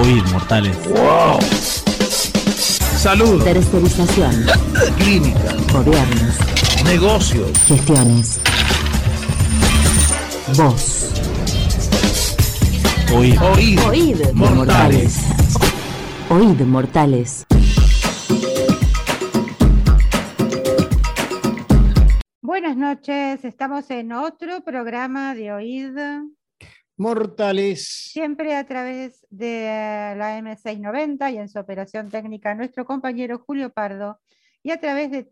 Oíd, mortales. ¡Wow! Salud. Tercerización. Clínica. Gobiernos. Negocios. Gestiones. Voz. Oíd. Oíd. Oíd, Mortales. Oíd, mortales. Buenas noches, estamos en otro programa de Oíd, Mortales. siempre a través de la M690 y en su operación técnica nuestro compañero Julio Pardo, y a través de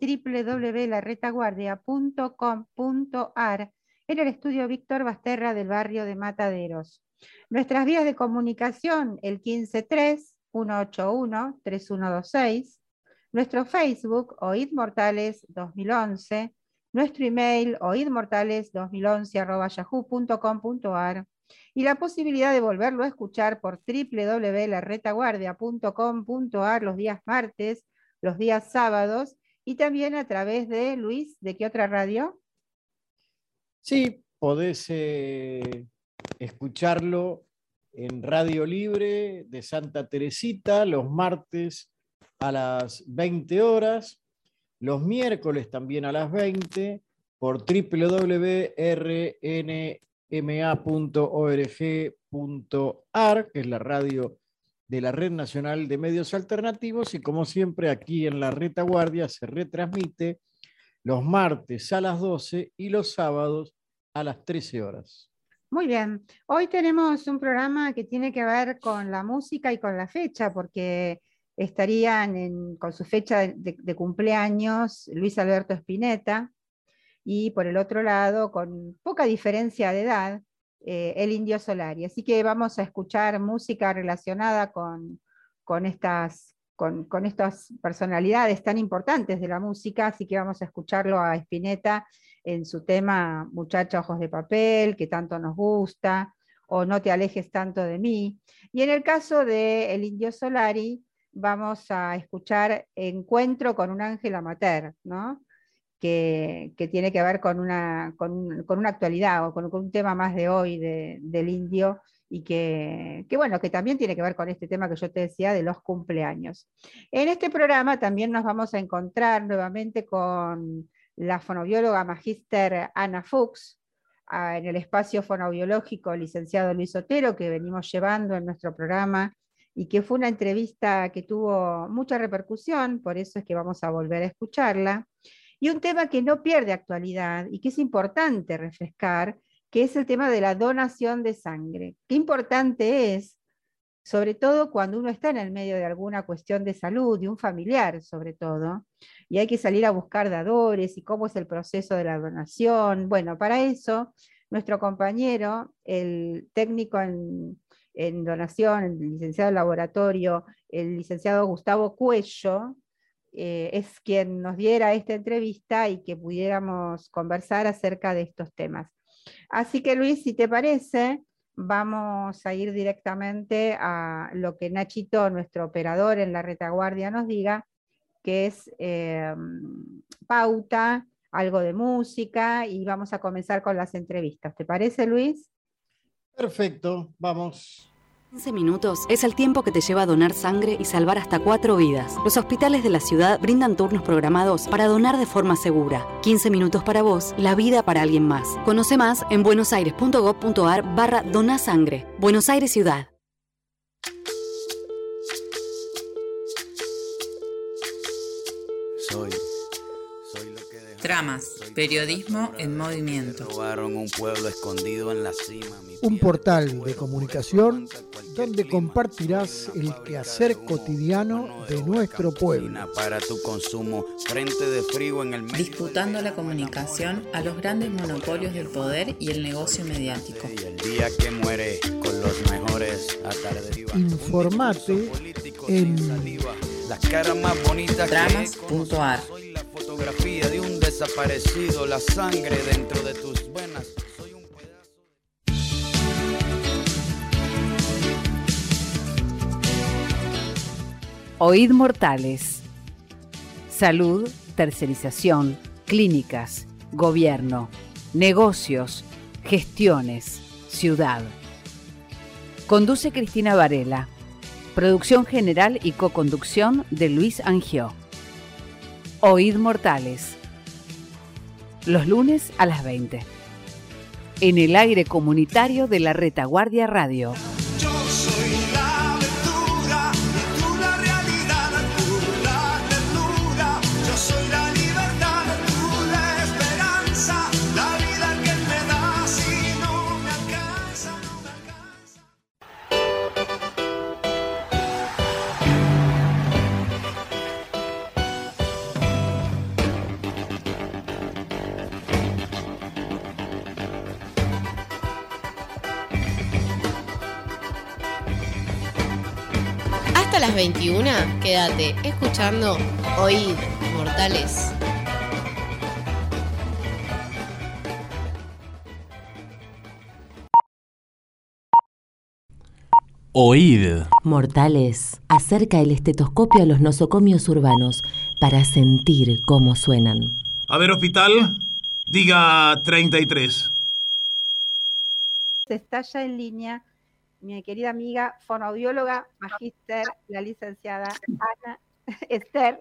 www.laretaguardia.com.ar en el estudio Víctor Basterra del barrio de Mataderos. Nuestras vías de comunicación, el 153-181-3126, nuestro Facebook, Oíd Mortales 2011, nuestro email, oidmortales2011@yahoo.com.ar, y la posibilidad de volverlo a escuchar por www.laretaguardia.com.ar los días martes, los días sábados, y también a través de, Luis, ¿de qué otra radio? Sí, podés escucharlo en Radio Libre de Santa Teresita los martes a las 20 horas, los miércoles también a las 20 por www.rnma.org.ar, que es la radio de la Red Nacional de Medios Alternativos, y como siempre aquí en la Retaguardia se retransmite los martes a las 12 y los sábados a las 13 horas. Muy bien, hoy tenemos un programa que tiene que ver con la música y con la fecha, porque estarían con su fecha de cumpleaños Luis Alberto Spinetta, y por el otro lado, con poca diferencia de edad, el Indio Solari. Así que vamos a escuchar música relacionada con estas personalidades tan importantes de la música, así que vamos a escucharlo a Spinetta en su tema Muchacha Ojos de Papel, que tanto nos gusta, o No te alejes tanto de mí. Y en el caso de el Indio Solari, vamos a escuchar Encuentro con un ángel amateur, ¿no? Que tiene que ver con una actualidad o con un tema más de hoy del indio, y que bueno, que también tiene que ver con este tema que yo te decía de los cumpleaños. En este programa también nos vamos a encontrar nuevamente con la fonobióloga magíster Ana Fuchs, en el espacio fonobiológico el licenciado Luis Otero, que venimos llevando en nuestro programa, y que fue una entrevista que tuvo mucha repercusión, por eso es que vamos a volver a escucharla. Y un tema que no pierde actualidad y que es importante refrescar, que es el tema de la donación de sangre. Qué importante es, sobre todo cuando uno está en el medio de alguna cuestión de salud, de un familiar sobre todo, y hay que salir a buscar dadores y cómo es el proceso de la donación. Bueno, para eso, nuestro compañero, el técnico en donación, el licenciado en laboratorio, el licenciado Gustavo Cuello, es quien nos diera esta entrevista y que pudiéramos conversar acerca de estos temas. Así que, Luis, si te parece, vamos a ir directamente a lo que Nachito, nuestro operador en la retaguardia, nos diga, que es pauta, algo de música, y vamos a comenzar con las entrevistas. ¿Te parece, Luis? Perfecto, vamos. 15 minutos es el tiempo que te lleva a donar sangre y salvar hasta 4 vidas. Los hospitales de la ciudad brindan turnos programados para donar de forma segura. 15 minutos para vos, la vida para alguien más. Conoce más en buenosaires.gov.ar/donasangre. Buenos Aires Ciudad. Tramas, periodismo en movimiento. Un portal de comunicación donde compartirás el quehacer cotidiano de nuestro pueblo. Para tu consumo, frente de frío en el disputando la comunicación a los grandes monopolios del poder y el negocio mediático. El día que muere con los mejores atardes. Informate en las caras más bonitas. Tramas.ar. Soy la fotografía de un desaparecido, la sangre dentro de tus venas. Soy un pedazo. Oíd Mortales. Salud, tercerización, clínicas, gobierno, negocios, gestiones, ciudad. Conduce Cristina Varela. Producción general y coconducción de Luis Angió. Oíd Mortales. Los lunes a las 20. En el aire comunitario de la Retaguardia Radio. Yo soy la aventura y tú la realidad, tú la ternura. Yo soy la libertad, tú la esperanza, la vida que me da si no me alcanza, no me alcanza. Hasta las 21, quédate escuchando Oíd Mortales. Oíd Mortales, acerca el estetoscopio a los nosocomios urbanos para sentir cómo suenan. A ver, hospital, diga 33. Está ya en línea mi querida amiga fonoaudióloga, magíster, la licenciada Ana Esther.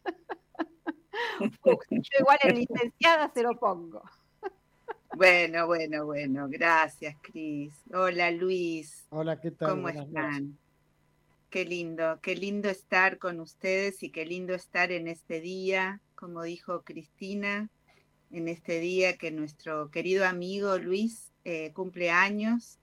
Yo igual en licenciada se lo pongo. Bueno, gracias, Cris. Hola, Luis. Hola, ¿qué tal? ¿Cómo Buenas están? noches. Qué lindo estar con ustedes y qué lindo estar en este día, como dijo Cristina, en este día que nuestro querido amigo Luis cumple años.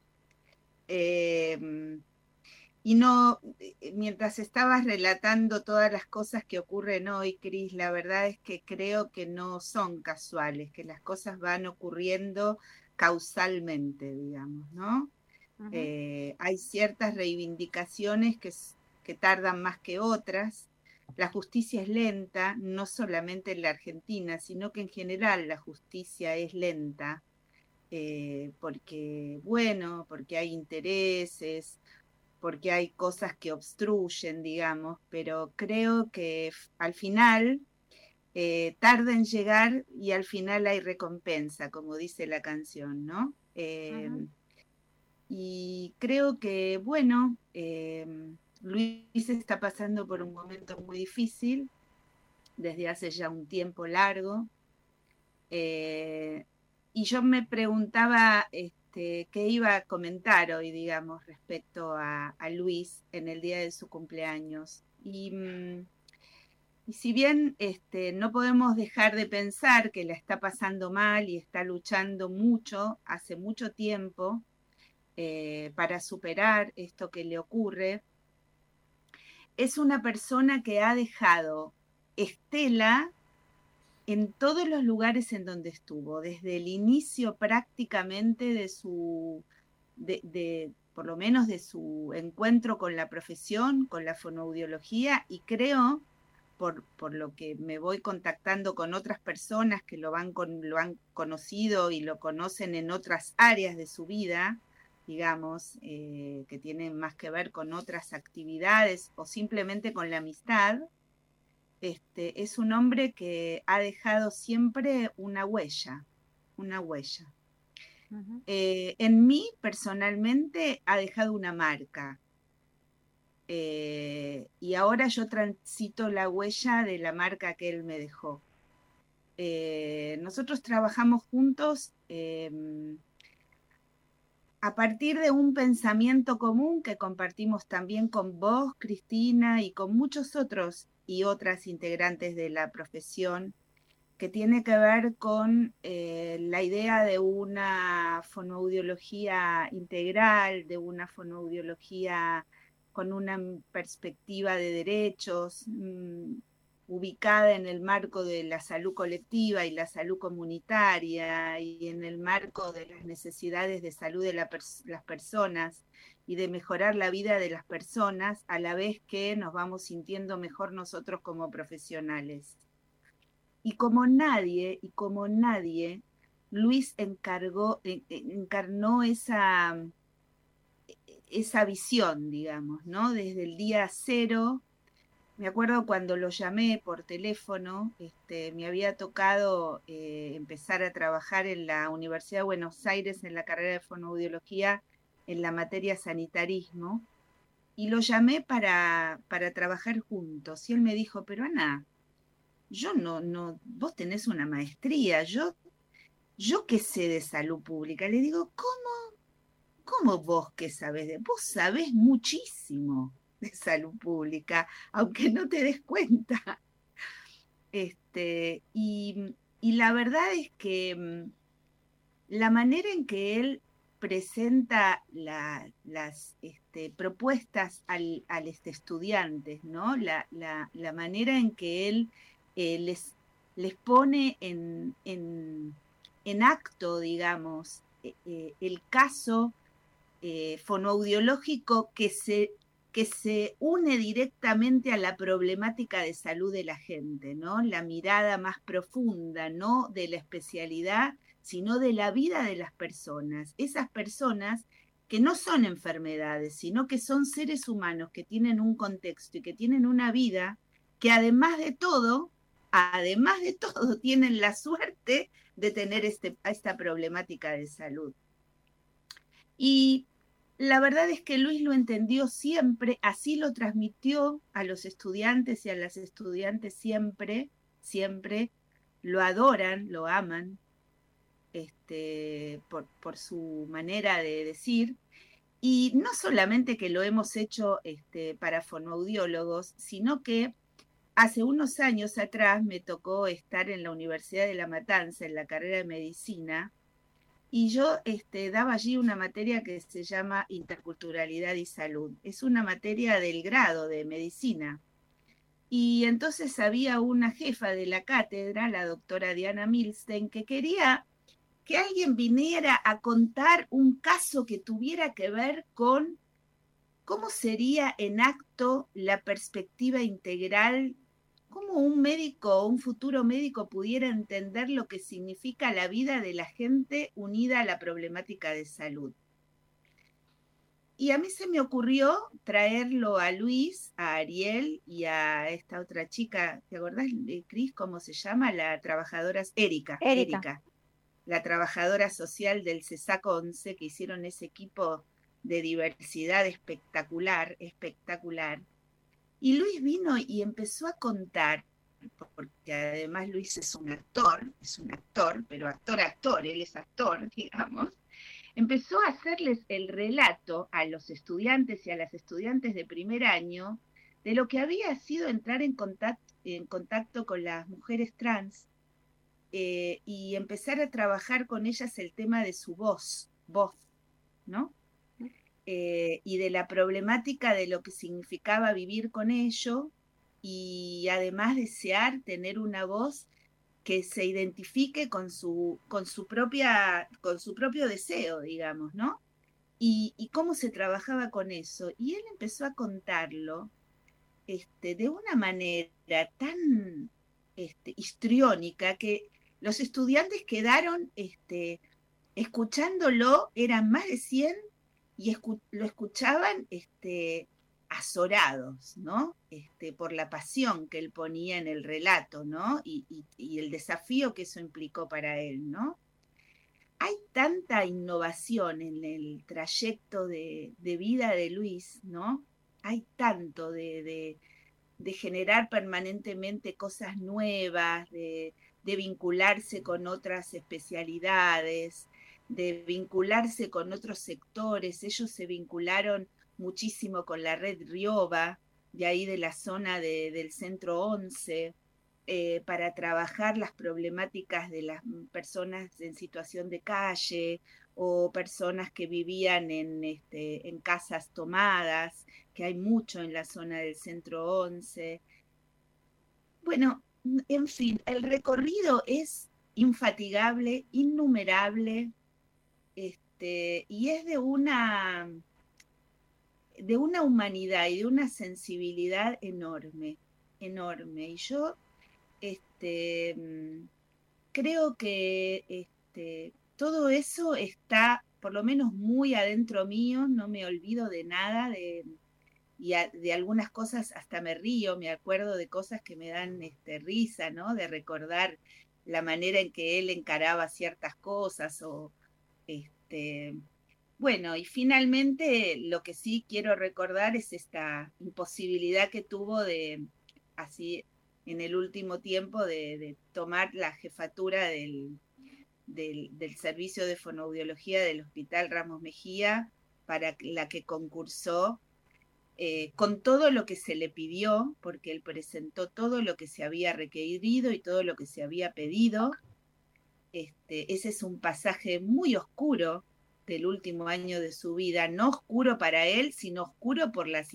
Y no, mientras estabas relatando todas las cosas que ocurren hoy, Cris, la verdad es que creo que no son casuales, que las cosas van ocurriendo causalmente, digamos, ¿no? Ujú. Hay ciertas reivindicaciones que tardan más que otras. La justicia es lenta, no solamente en la Argentina, sino que en general la justicia es lenta. Porque hay intereses, porque hay cosas que obstruyen, digamos, pero creo que al final tarda en llegar y al final hay recompensa, como dice la canción, ¿no? Y creo que, Luis está pasando por un momento muy difícil desde hace ya un tiempo largo. Y yo me preguntaba qué iba a comentar hoy, digamos, respecto a Luis en el día de su cumpleaños. Y si bien no podemos dejar de pensar que la está pasando mal y está luchando mucho, hace mucho tiempo, para superar esto que le ocurre, es una persona que ha dejado estela en todos los lugares en donde estuvo, desde el inicio prácticamente de su, por lo menos de su encuentro con la profesión, con la fonoaudiología, y creo, por lo que me voy contactando con otras personas que lo han conocido y lo conocen en otras áreas de su vida, digamos, que tienen más que ver con otras actividades o simplemente con la amistad. Es un hombre que ha dejado siempre una huella. Ujú. En mí, personalmente, ha dejado una marca. Y ahora yo transito la huella de la marca que él me dejó. Nosotros trabajamos juntos a partir de un pensamiento común que compartimos también con vos, Cristina, y con muchos otros y otras integrantes de la profesión, que tiene que ver con la idea de una fonoaudiología integral, de una fonoaudiología con una perspectiva de derechos, ubicada en el marco de la salud colectiva y la salud comunitaria y en el marco de las necesidades de salud de las personas y de mejorar la vida de las personas a la vez que nos vamos sintiendo mejor nosotros como profesionales. Y como nadie, Luis encarnó esa visión, digamos, ¿no? Desde el día cero. Me acuerdo cuando lo llamé por teléfono, me había tocado empezar a trabajar en la Universidad de Buenos Aires en la carrera de fonoaudiología en la materia sanitarismo, lo llamé para trabajar juntos. Y él me dijo, pero Ana, yo vos tenés una maestría, yo qué sé de salud pública. Le digo, ¿cómo vos qué sabés? Vos sabés muchísimo de salud pública, aunque no te des cuenta. Y la verdad es que la manera en que él presenta las propuestas al estudiantes, ¿no? La manera en que él les pone en acto, digamos, el caso fonoaudiológico que se une directamente a la problemática de salud de la gente, ¿no? La mirada más profunda, no de la especialidad, sino de la vida de las personas. Esas personas que no son enfermedades, sino que son seres humanos que tienen un contexto y que tienen una vida, que además de todo, tienen la suerte de tener esta problemática de salud. Y la verdad es que Luis lo entendió siempre, así lo transmitió a los estudiantes y a las estudiantes siempre lo adoran, lo aman, por su manera de decir. Y no solamente que lo hemos hecho para fonoaudiólogos, sino que hace unos años atrás me tocó estar en la Universidad de La Matanza, en la carrera de medicina, y yo daba allí una materia que se llama Interculturalidad y Salud. Es una materia del grado de medicina. Y entonces había una jefa de la cátedra, la doctora Diana Milstein, que quería que alguien viniera a contar un caso que tuviera que ver con cómo sería en acto la perspectiva integral, cómo un médico o un futuro médico pudiera entender lo que significa la vida de la gente unida a la problemática de salud. Y a mí se me ocurrió traerlo a Luis, a Ariel y a esta otra chica, ¿te acordás, Cris, cómo se llama? La trabajadora, Erika. La trabajadora social del CESAC 11, que hicieron ese equipo de diversidad espectacular. Y Luis vino y empezó a contar, porque además Luis es un actor, pero actor, él es actor, digamos. Empezó a hacerles el relato a los estudiantes y a las estudiantes de primer año de lo que había sido entrar en contacto con las mujeres trans y empezar a trabajar con ellas el tema de su voz, ¿no? Y de la problemática de lo que significaba vivir con ello y además desear tener una voz que se identifique con su propio deseo, digamos, ¿no? Y cómo se trabajaba con eso. Y él empezó a contarlo de una manera tan histriónica que los estudiantes quedaron escuchándolo, eran más de 100, y lo escuchaban azorados, ¿no? Por la pasión que él ponía en el relato, ¿no? Y el desafío que eso implicó para él, ¿no? Hay tanta innovación en el trayecto de vida de Luis, ¿no? Hay tanto de generar permanentemente cosas nuevas, de vincularse con otras especialidades, de vincularse con otros sectores. Ellos se vincularon muchísimo con la red Rioba, de ahí de la zona del centro 11, para trabajar las problemáticas de las personas en situación de calle o personas que vivían en casas tomadas, que hay mucho en la zona del centro 11. Bueno, en fin, el recorrido es infatigable, innumerable, y es de una humanidad y de una sensibilidad enorme. Y yo creo que todo eso está, por lo menos, muy adentro mío. No me olvido de nada, y de algunas cosas hasta me río, me acuerdo de cosas que me dan risa, ¿no? De recordar la manera en que él encaraba ciertas cosas, o Bueno, y finalmente lo que sí quiero recordar es esta imposibilidad que tuvo de, así en el último tiempo, de tomar la jefatura del servicio de fonoaudiología del Hospital Ramos Mejía, para la que concursó con todo lo que se le pidió, porque él presentó todo lo que se había requerido y todo lo que se había pedido. Ese es un pasaje muy oscuro del último año de su vida, no oscuro para él, sino oscuro por la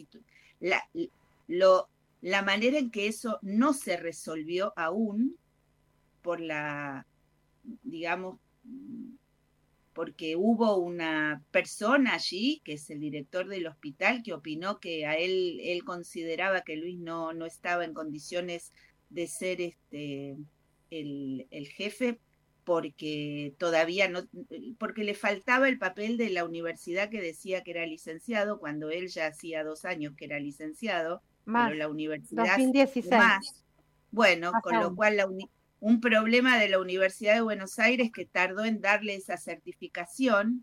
manera en que eso no se resolvió aún, por digamos, porque hubo una persona allí, que es el director del hospital, que opinó que a él consideraba que Luis no estaba en condiciones de ser el jefe, porque todavía no, porque le faltaba el papel de la universidad que decía que era licenciado, cuando él ya hacía 2 años que era licenciado, más, pero la universidad 2016. Más. Bueno, Más con aún. lo cual un problema de la Universidad de Buenos Aires que tardó en darle esa certificación,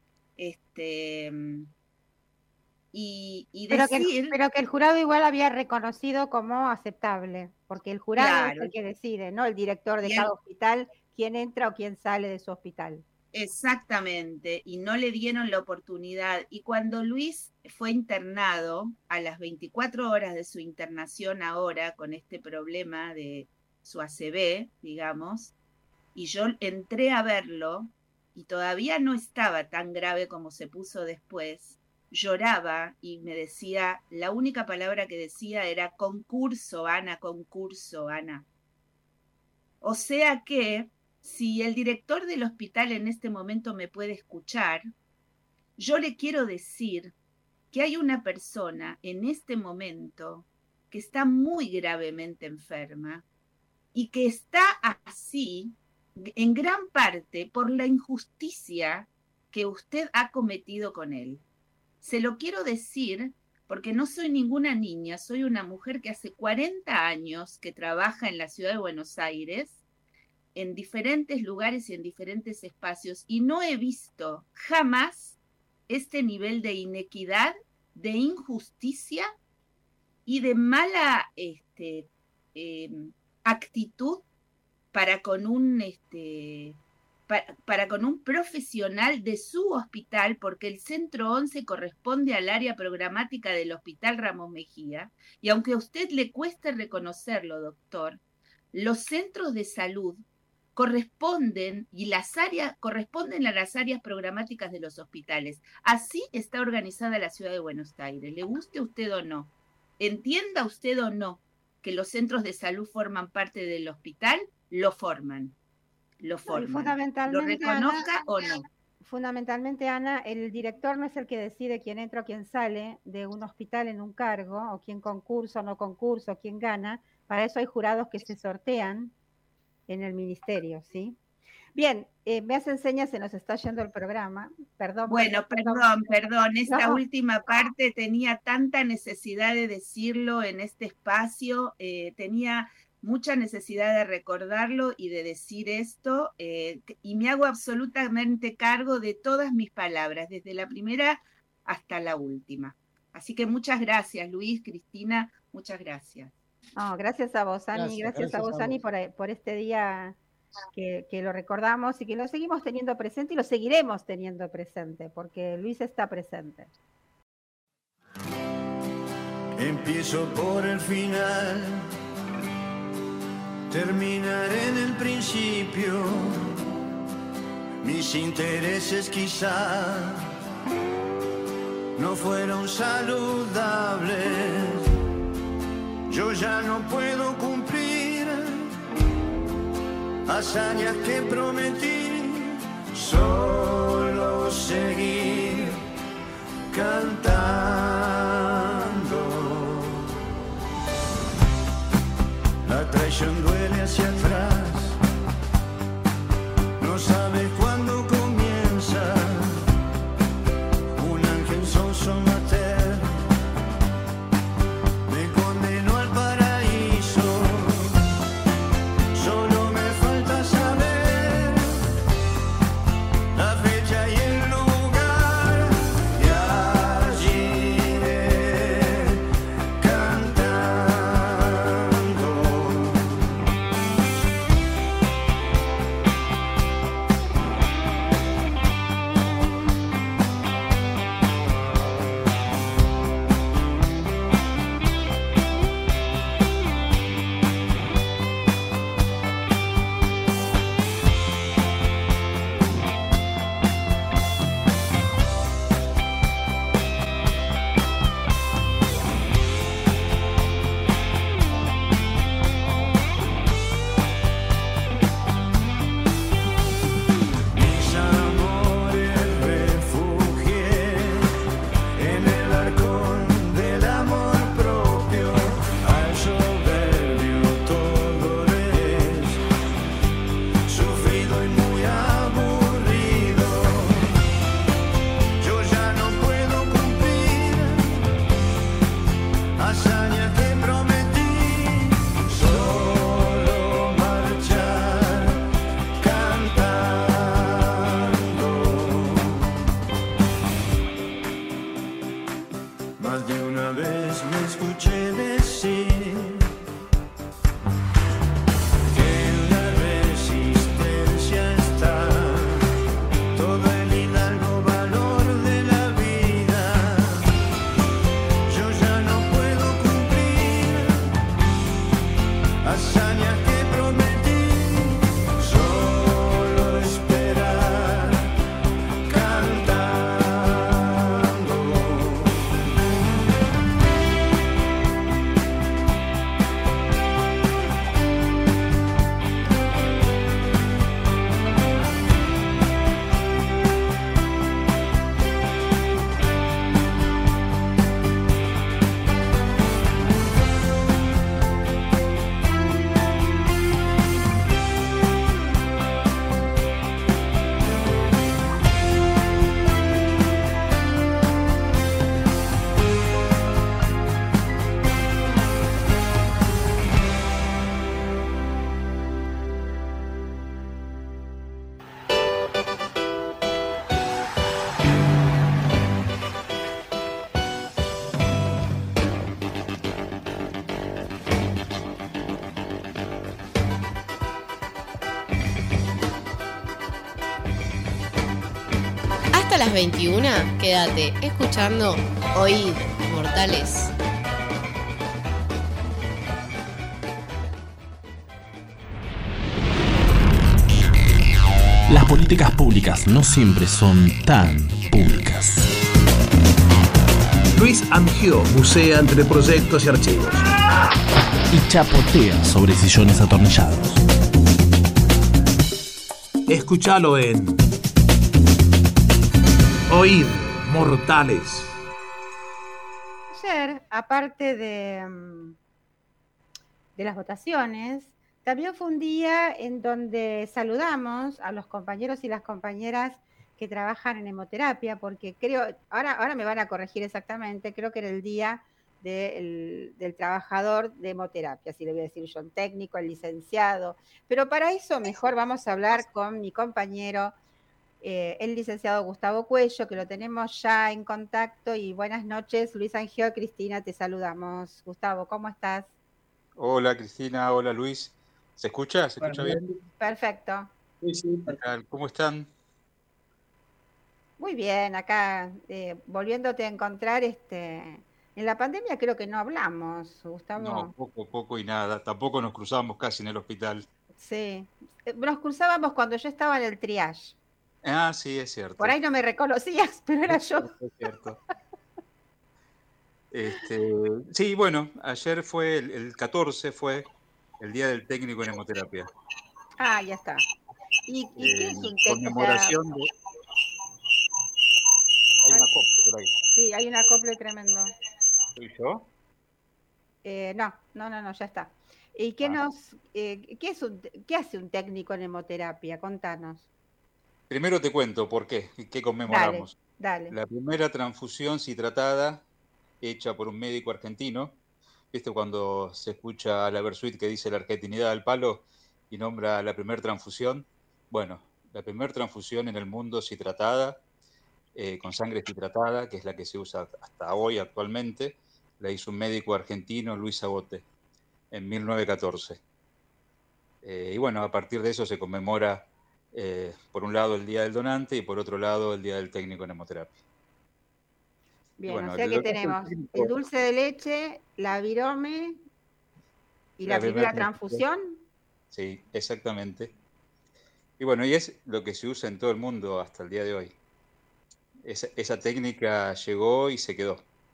y decir... Pero que el jurado igual había reconocido como aceptable, porque el jurado Claro. es el que decide, ¿no? El director de Y cada hospital, quién entra o quién sale de su hospital. Exactamente, y no le dieron la oportunidad. Y cuando Luis fue internado, a las 24 horas de su internación ahora, con este problema de su ACV, digamos, y yo entré a verlo, y todavía no estaba tan grave como se puso después, lloraba y me decía, la única palabra que decía era concurso, Ana, concurso, Ana. O sea que, si el director del hospital en este momento me puede escuchar, yo le quiero decir que hay una persona en este momento que está muy gravemente enferma y que está así en gran parte por la injusticia que usted ha cometido con él. Se lo quiero decir porque no soy ninguna niña, soy una mujer que hace 40 años que trabaja en la ciudad de Buenos Aires, en diferentes lugares y en diferentes espacios, y no he visto jamás este nivel de inequidad, de injusticia y de mala actitud para con un profesional de su hospital, porque el Centro 11 corresponde al área programática del Hospital Ramos Mejía, y aunque a usted le cueste reconocerlo, doctor, los centros de salud corresponden a las áreas programáticas de los hospitales. Así está organizada la ciudad de Buenos Aires, le guste a usted o no, entienda usted o no que los centros de salud forman parte del hospital, lo forman. Lo reconozca o no. Fundamentalmente, Ana, el director no es el que decide quién entra o quién sale de un hospital en un cargo, o quién concursa o no concursa, o quién gana. Para eso hay jurados que se sortean en el ministerio, ¿sí? Bien, me hacen señas, se nos está yendo el programa. Perdón. Bueno, perdón. Esta última parte tenía tanta necesidad de decirlo en este espacio, tenía mucha necesidad de recordarlo y de decir esto, y me hago absolutamente cargo de todas mis palabras, desde la primera hasta la última. Así que muchas gracias, Luis, Cristina, muchas gracias. No, gracias a vos, Ani, gracias a vos, Ani, por este día que lo recordamos y que lo seguimos teniendo presente y lo seguiremos teniendo presente, porque Luis está presente. Empiezo por el final, terminaré en el principio. Mis intereses quizá no fueron saludables. Yo ya no puedo cumplir hazañas que prometí, solo seguir cantando. La traición duele hacia atrás, no sabe cuándo comienza. Un ángel sonso mater me condenó al paraíso. Solo me falta saber la fecha y el lugar las 21, quédate escuchando Oíd, Mortales. Las políticas públicas no siempre son tan públicas. Luis Angió bucea entre proyectos y archivos. Y chapotea sobre sillones atornillados. Escúchalo en Oíd, Mortales. Ayer, aparte de las votaciones, también fue un día en donde saludamos a los compañeros y las compañeras que trabajan en hemoterapia, porque creo, ahora me van a corregir exactamente, creo que era el día del trabajador de hemoterapia, si le voy a decir yo, el técnico, el licenciado, pero para eso mejor vamos a hablar con mi compañero, el licenciado Gustavo Cuello, que lo tenemos ya en contacto. Y buenas noches, Luis Angió, Cristina, te saludamos. Gustavo, ¿cómo estás? Hola Cristina, hola Luis. ¿Se escucha? ¿Se escucha bien? Perfecto. Sí. ¿Cómo están? Muy bien, acá volviéndote a encontrar, en la pandemia creo que no hablamos, Gustavo. No, poco y nada. Tampoco nos cruzamos casi en el hospital. Sí, nos cruzábamos cuando yo estaba en el triage. Ah, sí, es cierto. Por ahí no me reconocías, pero era yo. Es cierto. Sí, bueno, ayer fue el 14, fue el Día del Técnico en Hemoterapia. Ah, ya está. ¿Y qué es un técnico? Conmemoración de... Hay una copla por ahí. Sí, hay un acople tremendo. ¿Soy yo? No, ya está. ¿Y qué qué hace un técnico en hemoterapia? Contanos. Primero te cuento por qué conmemoramos. Dale. La primera transfusión citratada hecha por un médico argentino. ¿Viste cuando se escucha a la Versuit que dice la argentinidad al palo y nombra la primera transfusión? Bueno, la primera transfusión en el mundo citratada, con sangre citratada, que es la que se usa hasta hoy actualmente, la hizo un médico argentino, Luis Agote, en 1914. Y bueno, a partir de eso se conmemora, por un lado el Día del Donante y por otro lado el Día del Técnico en Hemoterapia. Bien, bueno, o sea que tenemos el dulce de leche, la virome y la primera transfusión. Sí, exactamente. Y bueno, y es lo que se usa en todo el mundo hasta el día de hoy. Esa técnica llegó y se quedó.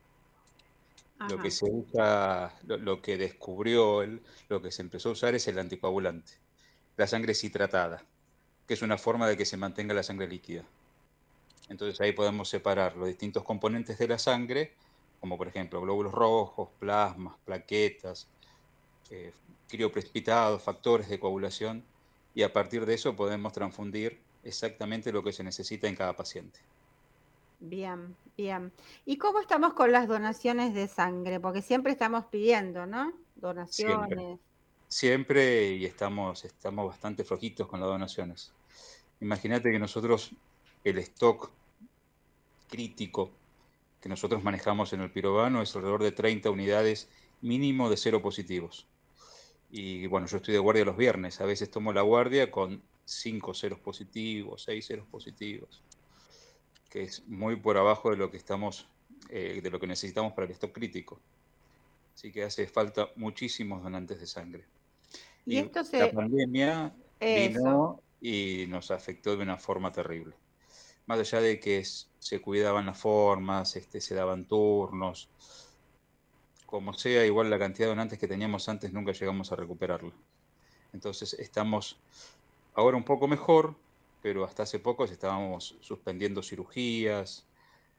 Ajá. Lo que se usa, lo que descubrió, lo que se empezó a usar es el anticoagulante, la sangre citratada, que es una forma de que se mantenga la sangre líquida. Entonces ahí podemos separar los distintos componentes de la sangre, como por ejemplo glóbulos rojos, plasmas, plaquetas, crioprecipitados, factores de coagulación, y a partir de eso podemos transfundir exactamente lo que se necesita en cada paciente. Bien. ¿Y cómo estamos con las donaciones de sangre? Porque siempre estamos pidiendo, ¿no? Donaciones. Siempre, y estamos bastante flojitos con las donaciones. Imagínate que nosotros, el stock crítico que nosotros manejamos en el Pirovano es alrededor de 30 unidades mínimo de cero positivos. Y bueno, yo estoy de guardia los viernes, a veces tomo la guardia con 5 ceros positivos, 6 ceros positivos, que es muy por abajo de lo que de lo que necesitamos para el stock crítico. Así que hace falta muchísimos donantes de sangre. Y la pandemia vino y nos afectó de una forma terrible. Más allá de que se cuidaban las formas, se daban turnos, como sea, igual la cantidad de donantes que teníamos antes nunca llegamos a recuperarla. Entonces estamos ahora un poco mejor, pero hasta hace poco estábamos suspendiendo cirugías,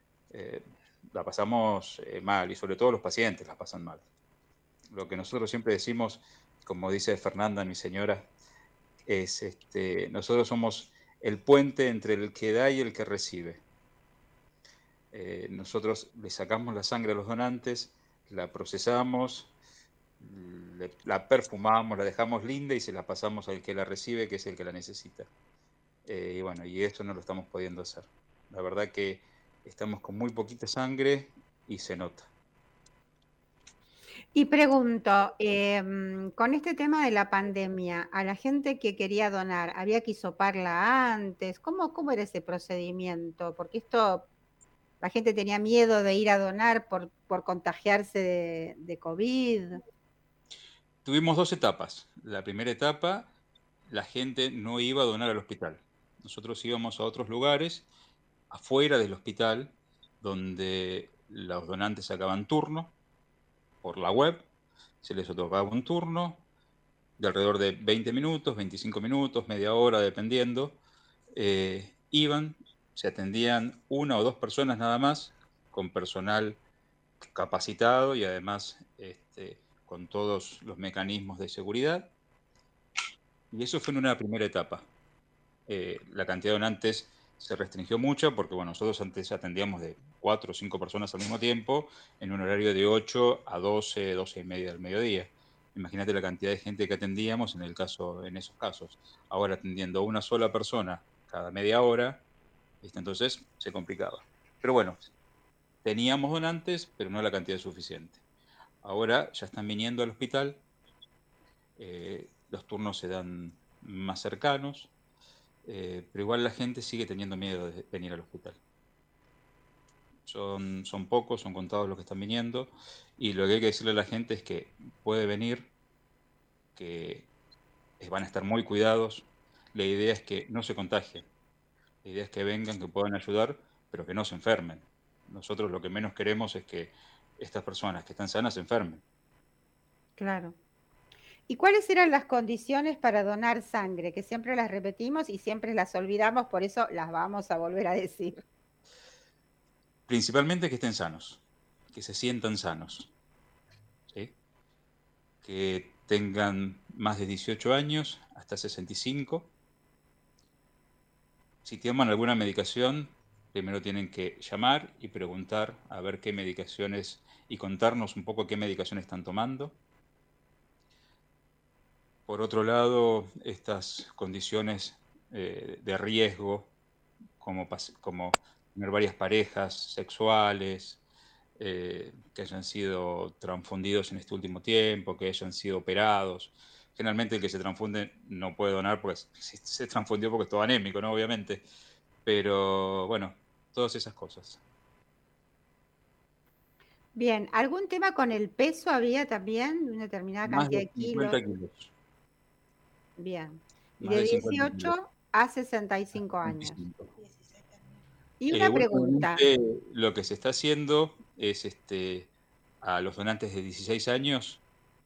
la pasamos mal, y sobre todo los pacientes la pasan mal. Lo que nosotros siempre decimos, como dice Fernanda, mi señora, es nosotros somos el puente entre el que da y el que recibe. Nosotros le sacamos la sangre a los donantes, la procesamos, la perfumamos, la dejamos linda y se la pasamos al que la recibe, que es el que la necesita. Y bueno, y esto no lo estamos pudiendo hacer. La verdad que estamos con muy poquita sangre y se nota. Y pregunto, con este tema de la pandemia, a la gente que quería donar, ¿había que hisoparla antes? ¿Cómo era ese procedimiento? Porque la gente tenía miedo de ir a donar por contagiarse de COVID. Tuvimos 2 etapas. La primera etapa, la gente no iba a donar al hospital. Nosotros íbamos a otros lugares, afuera del hospital, donde los donantes sacaban turno por la web, se les otorgaba un turno de alrededor de 20 minutos, 25 minutos, media hora, dependiendo. Iban, se atendían 1 o 2 personas nada más, con personal capacitado y además con todos los mecanismos de seguridad. Y eso fue en una primera etapa. La cantidad de donantes se restringió mucho porque bueno, nosotros antes atendíamos de 4 o 5 personas al mismo tiempo en un horario de 8 a 12, 12 y media del mediodía. Imagínate la cantidad de gente que atendíamos en esos casos. Ahora atendiendo a una sola persona cada media hora, entonces se complicaba. Pero bueno, teníamos donantes, pero no la cantidad suficiente. Ahora ya están viniendo al hospital, los turnos se dan más cercanos, pero igual la gente sigue teniendo miedo de venir al hospital. Son pocos, son contados los que están viniendo, y lo que hay que decirle a la gente es que puede venir, que van a estar muy cuidados. La idea es que no se contagien, la idea es que vengan, que puedan ayudar, pero que no se enfermen. Nosotros lo que menos queremos es que estas personas que están sanas se enfermen. Claro. ¿Y cuáles eran las condiciones para donar sangre? Que siempre las repetimos y siempre las olvidamos, por eso las vamos a volver a decir. Principalmente que estén sanos, que se sientan sanos, ¿sí? Que tengan más de 18 años, hasta 65. Si toman alguna medicación, primero tienen que llamar y preguntar a ver qué medicaciones y contarnos un poco qué medicaciones están tomando. Por otro lado, estas condiciones de riesgo, como tener varias parejas sexuales, que hayan sido transfundidos en este último tiempo, que hayan sido operados. Generalmente el que se transfunde no puede donar porque se transfundió porque es todo anémico, ¿no? Obviamente. Pero bueno, todas esas cosas. Bien, ¿algún tema con el peso había también? Una determinada cantidad de kilos. 50 kilos. Bien. Y Más de de 50 18 kilos. a 65 años. 25. Y una pregunta. Lo que se está haciendo es a los donantes de 16 años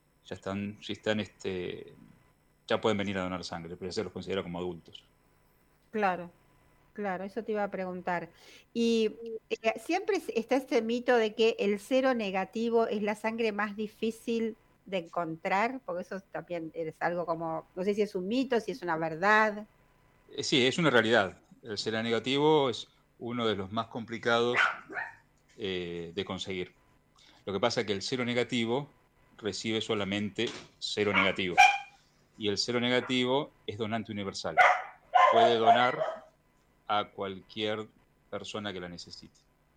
ya pueden venir a donar sangre, pero se los considera como adultos. Claro, eso te iba a preguntar. Y siempre está este mito de que el cero negativo es la sangre más difícil de encontrar, porque eso también es algo como, no sé si es un mito, si es una verdad. Sí, es una realidad. El cero negativo es uno de los más complicados de conseguir. Lo que pasa es que el cero negativo recibe solamente cero negativo. Y el cero negativo es donante universal. Puede donar a cualquier persona que la necesite.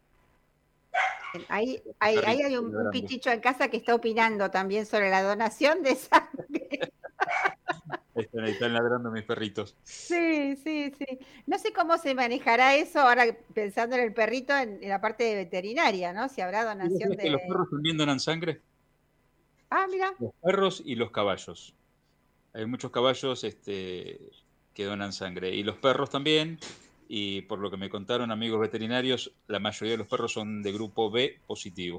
Ahí hay un pichicho en casa que está opinando también sobre la donación de sangre. Están ladrando mis perritos. Sí. No sé cómo se manejará eso ahora pensando en el perrito en la parte de veterinaria, ¿no? Si habrá donación de... ¿Los perros también donan sangre? Ah, mira. Los perros y los caballos. Hay muchos caballos que donan sangre. Y los perros también. Y por lo que me contaron amigos veterinarios, la mayoría de los perros son de grupo B positivo.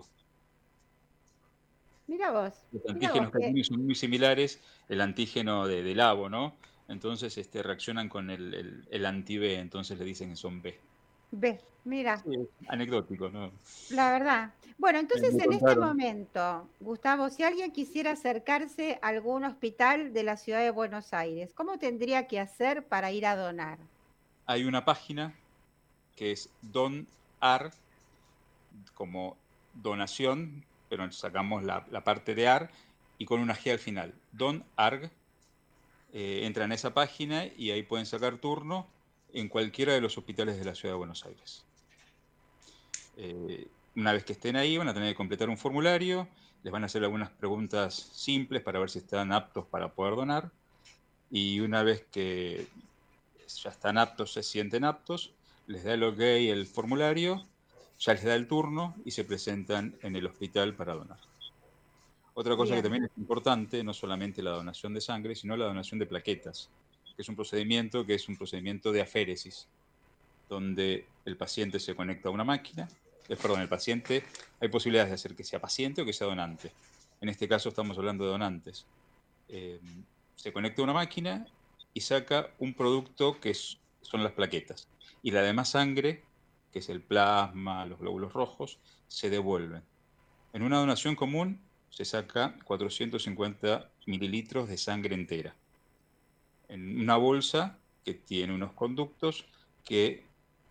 Mira vos. Los antígenos que son muy similares, el antígeno del avo, ¿no? Entonces reaccionan con el anti-B, entonces le dicen que son B. B, mira. Sí, anecdótico, ¿no? La verdad. Bueno, entonces en este momento, Gustavo, si alguien quisiera acercarse a algún hospital de la ciudad de Buenos Aires, ¿cómo tendría que hacer para ir a donar? Hay una página que es DonAR, como donación, pero sacamos la parte de AR y con una G al final. DonArg. Entran a esa página y ahí pueden sacar turno en cualquiera de los hospitales de la ciudad de Buenos Aires. Una vez que estén ahí van a tener que completar un formulario les van a hacer algunas preguntas simples para ver si están aptos para poder donar, y una vez que ya están aptos, se sienten aptos, les da el ok el formulario, ya les da el turno y se presentan en el hospital para donar. Otra cosa que también es importante, no solamente la donación de sangre, sino la donación de plaquetas, que es un procedimiento de aféresis, donde el paciente se conecta a una máquina, el paciente, hay posibilidades de hacer que sea paciente o que sea donante. En este caso estamos hablando de donantes. Se conecta a una máquina y saca un producto que son las plaquetas. Y la demás sangre, que es el plasma, los glóbulos rojos, se devuelven. En una donación común se saca 450 mililitros de sangre entera, en una bolsa que tiene unos conductos que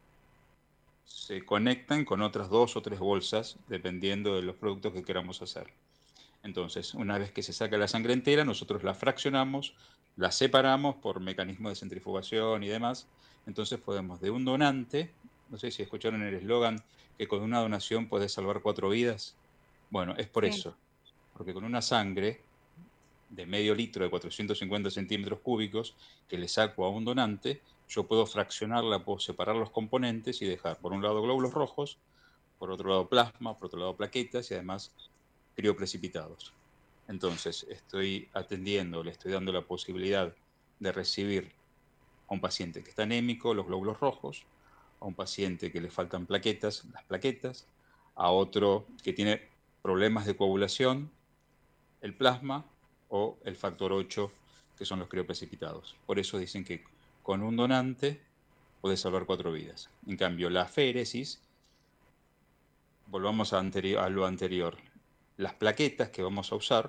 se conectan con otras 2 o 3 bolsas, dependiendo de los productos que queramos hacer. Entonces, una vez que se saca la sangre entera, nosotros la fraccionamos, la separamos por mecanismos de centrifugación y demás. Entonces podemos, de un donante, no sé si escucharon el eslogan, que con una donación puedes salvar 4 vidas. Bueno, es por eso. Porque con una sangre de medio litro de 450 centímetros cúbicos que le saco a un donante, yo puedo fraccionarla, puedo separar los componentes y dejar por un lado glóbulos rojos, por otro lado plasma, por otro lado plaquetas y además crioprecipitados. Entonces estoy atendiendo, le estoy dando la posibilidad de recibir a un paciente que está anémico los glóbulos rojos, a un paciente que le faltan plaquetas, las plaquetas, a otro que tiene problemas de coagulación, el plasma, o el factor 8, que son los crioprecipitados. Por eso dicen que con un donante puede salvar 4 vidas. En cambio, la aféresis, volvamos a lo anterior, las plaquetas que vamos a usar,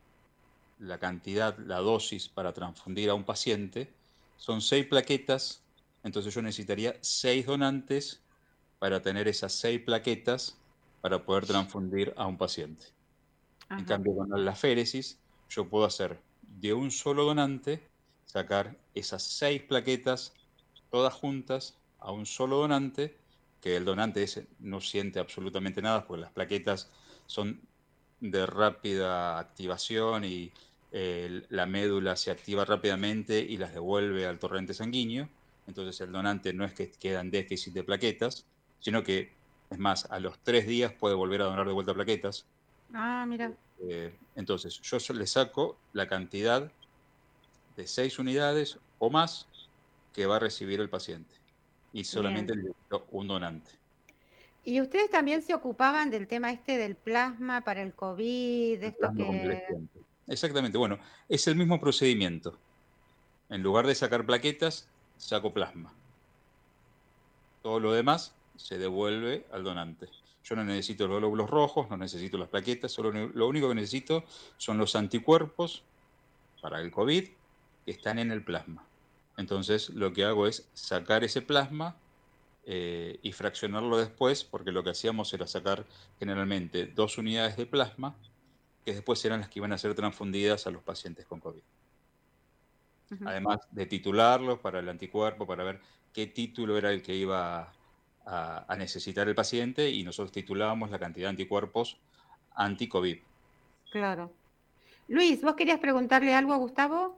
la cantidad, la dosis para transfundir a un paciente, son 6 plaquetas, entonces yo necesitaría 6 donantes para tener esas 6 plaquetas para poder transfundir a un paciente. Ajá. En cambio, con la aféresis, yo puedo hacer de un solo donante, sacar esas 6 plaquetas todas juntas a un solo donante, que el donante ese no siente absolutamente nada, porque las plaquetas son de rápida activación y la médula se activa rápidamente y las devuelve al torrente sanguíneo. Entonces el donante no es que queda en déficit de plaquetas, sino que, es más, a los 3 días puede volver a donar de vuelta plaquetas. Ah, mira. Entonces, yo le saco la cantidad de 6 unidades o más que va a recibir el paciente. Y solamente le necesito un donante. ¿Y ustedes también se ocupaban del tema del plasma para el COVID? Exactamente. Bueno, es el mismo procedimiento. En lugar de sacar plaquetas, saco plasma. Todo lo demás se devuelve al donante. Yo no necesito los glóbulos rojos, no necesito las plaquetas, lo único que necesito son los anticuerpos para el COVID que están en el plasma. Entonces lo que hago es sacar ese plasma y fraccionarlo después, porque lo que hacíamos era sacar generalmente 2 unidades de plasma, que después eran las que iban a ser transfundidas a los pacientes con COVID. Uh-huh. Además de titularlos para el anticuerpo, para ver qué título era el que iba a necesitar el paciente, y nosotros titulábamos la cantidad de anticuerpos anti-COVID. Claro. Luis, ¿vos querías preguntarle algo a Gustavo?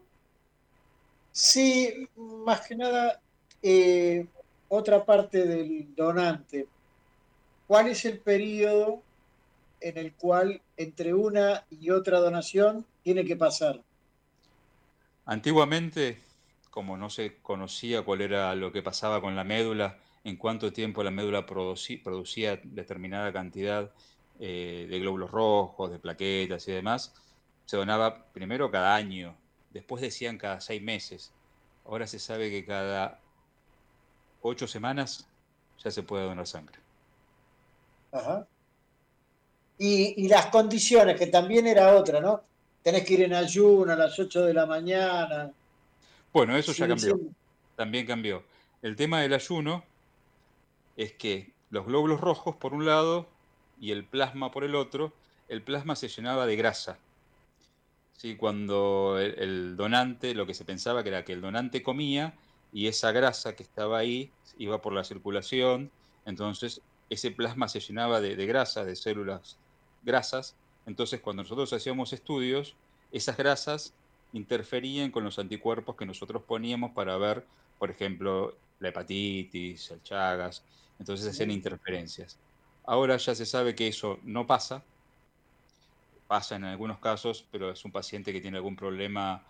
Sí, más que nada, otra parte del donante. ¿Cuál es el periodo en el cual entre una y otra donación tiene que pasar? Antiguamente, como no se conocía cuál era lo que pasaba con la médula, en cuánto tiempo la médula producía determinada cantidad de glóbulos rojos, de plaquetas y demás, se donaba primero cada año, después decían cada 6 meses. Ahora se sabe que cada 8 semanas ya se puede donar sangre. Ajá. Y las condiciones, que también era otra, ¿no? Tenés que ir en ayuno a las 8 de la mañana. Bueno, eso ya cambió. También cambió. El tema del ayuno es que los glóbulos rojos por un lado y el plasma por el otro, el plasma se llenaba de grasa. ¿Sí? Cuando el donante, lo que se pensaba que era que el donante comía y esa grasa que estaba ahí iba por la circulación, entonces ese plasma se llenaba de grasa, de células grasas, Entonces, cuando nosotros hacíamos estudios, esas grasas interferían con los anticuerpos que nosotros poníamos para ver, por ejemplo, la hepatitis, el Chagas. Entonces hacían interferencias. Ahora ya se sabe que eso no pasa. Pasa en algunos casos, pero es un paciente que tiene algún problema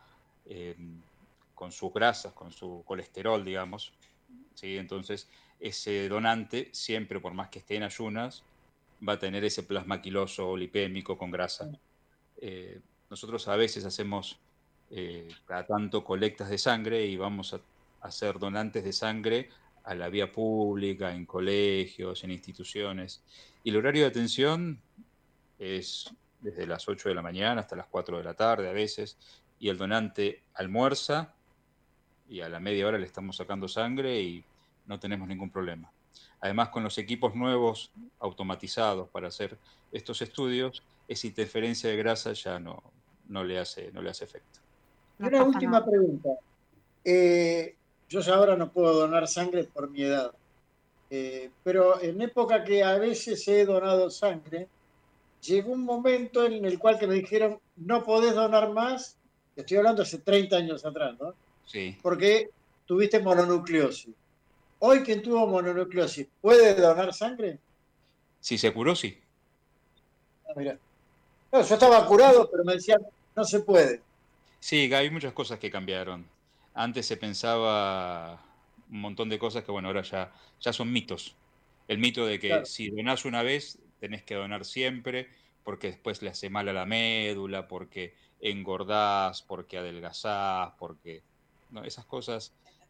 con sus grasas, con su colesterol, digamos. ¿Sí? Entonces, ese donante, siempre, por más que esté en ayunas, va a tener ese plasma quiloso lipémico con grasa. Nosotros a veces hacemos cada tanto colectas de sangre y vamos a ser donantes de sangre a la vía pública, en colegios, en instituciones. Y el horario de atención es desde las 8 de la mañana hasta las 4 de la tarde a veces, y el donante almuerza y a la media hora le estamos sacando sangre y no tenemos ningún problema. Además, con los equipos nuevos automatizados para hacer estos estudios, esa interferencia de grasa ya no le hace efecto. Y una última pregunta. Yo ya ahora no puedo donar sangre por mi edad, pero en época que a veces he donado sangre, llegó un momento en el cual que me dijeron, no podés donar más, estoy hablando hace 30 años atrás, ¿no? Sí. Porque tuviste mononucleosis. Hoy, quien tuvo mononucleosis, ¿puede donar sangre? Si se curó, sí. Ah, mira. No, yo estaba curado, pero me decían, no se puede. Sí, hay muchas cosas que cambiaron. Antes se pensaba un montón de cosas que, bueno, ahora ya son mitos. El mito de que Claro. si donás una vez, tenés que donar siempre, porque después le hace mal a la médula, porque engordás, porque adelgazás, porque... No, esas cosas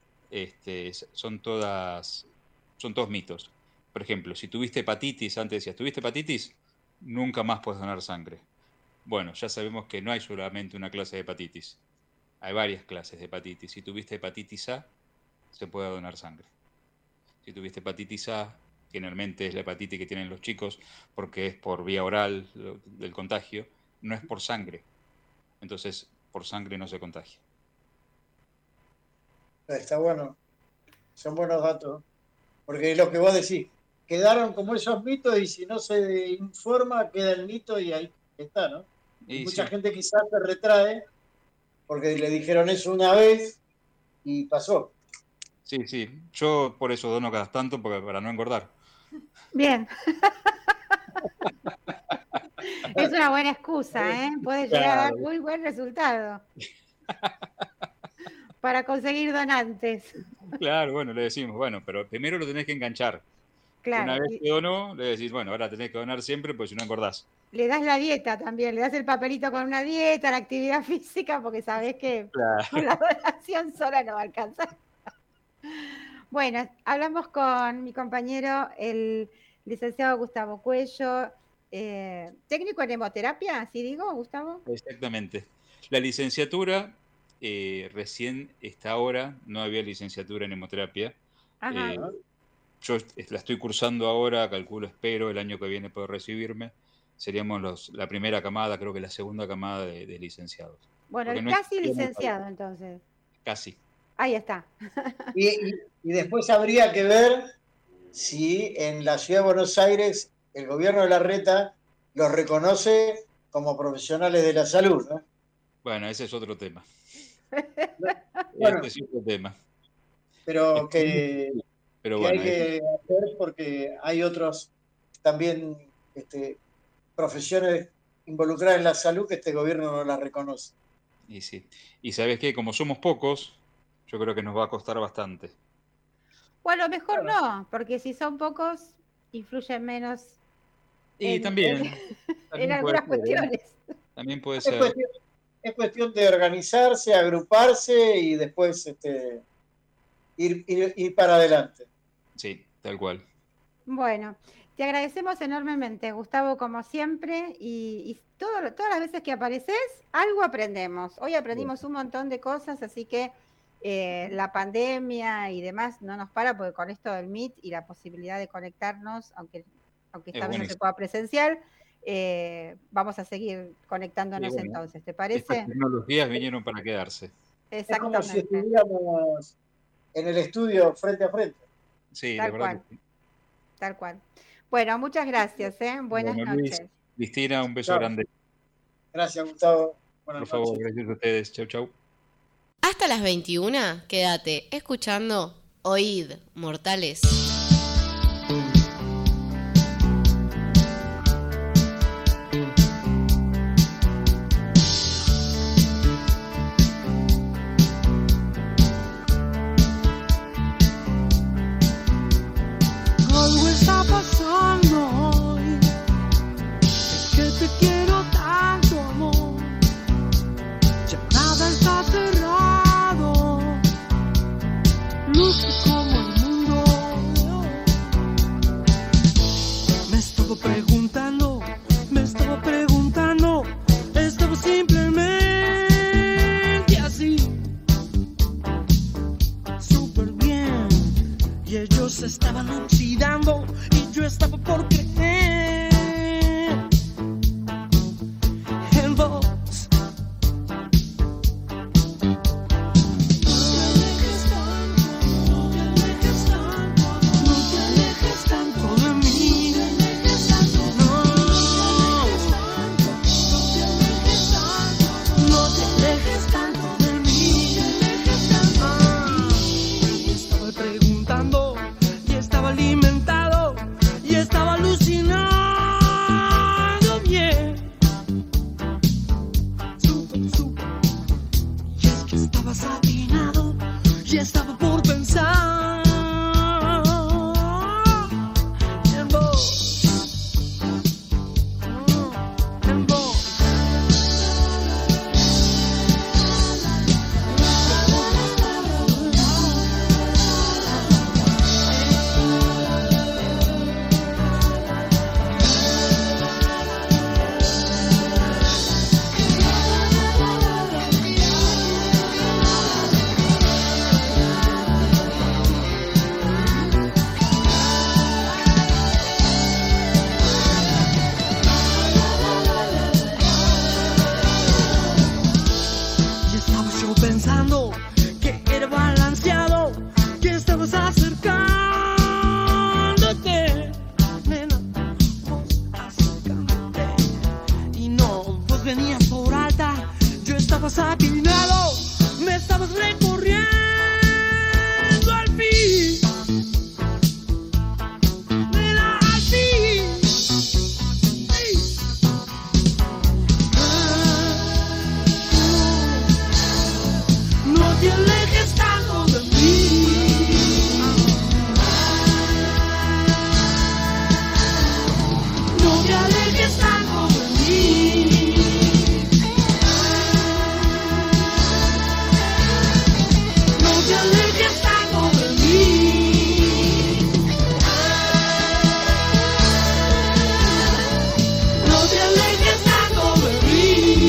son todos mitos. Por ejemplo, si tuviste hepatitis, antes decías, ¿tuviste hepatitis? Nunca más puedes donar sangre. Bueno, ya sabemos que no hay solamente una clase de hepatitis. Hay varias clases de hepatitis. Si tuviste hepatitis A, se puede donar sangre. Si tuviste hepatitis A, generalmente es la hepatitis que tienen los chicos porque es por vía oral del contagio, no es por sangre. Entonces, por sangre no se contagia. Está bueno. Son buenos datos. Porque lo que vos decís, quedaron como esos mitos y si no se informa, queda el mito y ahí está, ¿no? Y mucha gente quizás se retrae porque le dijeron eso una vez y pasó. Sí, sí. Yo por eso dono cada tanto, para no engordar. Bien. Es una buena excusa, ¿eh? Puede llegar a dar muy buen resultado para conseguir donantes. Claro, bueno, le decimos, bueno, pero primero lo tenés que enganchar. Claro. Una vez que donó, le decís, bueno, ahora tenés que donar siempre, pues si no engordás. Le das la dieta también, le das el papelito con una dieta, la actividad física, porque sabés que con la donación sola no va a alcanzar. Bueno, hablamos con mi compañero, el licenciado Gustavo Cuello, técnico en hemoterapia, ¿así digo, Gustavo? Exactamente. La licenciatura recién está ahora, no había licenciatura en hemoterapia. Yo la estoy cursando ahora, espero el año que viene poder recibirme. Seríamos la primera camada, creo que la segunda camada de licenciados. Bueno, el casi licenciado entonces. Casi. Ahí está. Y después habría que ver si en la ciudad de Buenos Aires el gobierno de Larreta los reconoce como profesionales de la salud, ¿no? Bueno, ese es otro tema. Bueno, este es otro tema. Pero que bueno, hay que hacer porque hay otros también profesiones involucradas en la salud que este gobierno no las reconoce. Y sí. Y sabes qué, como somos pocos, yo creo que nos va a costar bastante. Bueno, mejor no, porque si son pocos, influyen menos. Y también en algunas cuestiones. También puede ser. Es cuestión de organizarse, agruparse y después ir para adelante. Sí, tal cual. Bueno, te agradecemos enormemente, Gustavo, como siempre, y todas las veces que apareces, algo aprendemos. Hoy aprendimos un montón de cosas, así que la pandemia y demás no nos para, porque con esto del Meet y la posibilidad de conectarnos, aunque esta vez no se pueda presencial, vamos a seguir conectándonos entonces, ¿te parece? Estas tecnologías vinieron para quedarse. Es como si estuviéramos en el estudio frente a frente. Sí, tal de verdad. cual. Tal cual. Bueno, muchas gracias, ¿eh? Buenas noches. Cristina, un beso Chao. grande. Gracias, Gustavo. Buenas Por favor, noches. gracias a ustedes. Chau, chau. Hasta las 21, quédate escuchando Oíd, Mortales. Algo está pasando hoy, es que te quiero tanto, amor. Ya nada está cerrado, luce como el mundo de hoy. Me estaba preguntando, estaba simplemente así, súper bien. Y ellos se estaban oxidando y yo estaba por creer en vos. No te alejes tanto de mí. No te alejes tanto de mí. Estaba preguntando y estaba alimentado y estaba alucinando bien. Súper. Y es que estaba satinado y estaba por pensar en vos. En vos. Y estaba yo pensando que era balanceado, que estabas acercándote, nena, vos acercándote. Y no, vos venías por alta, yo estaba satinado, me estabas recorriendo al fin. Nena, al fin. Sí. No te alejes tanto de mí. No te alejes tanto de mí. No te alejes tanto de mí. No te alejes tanto de mí.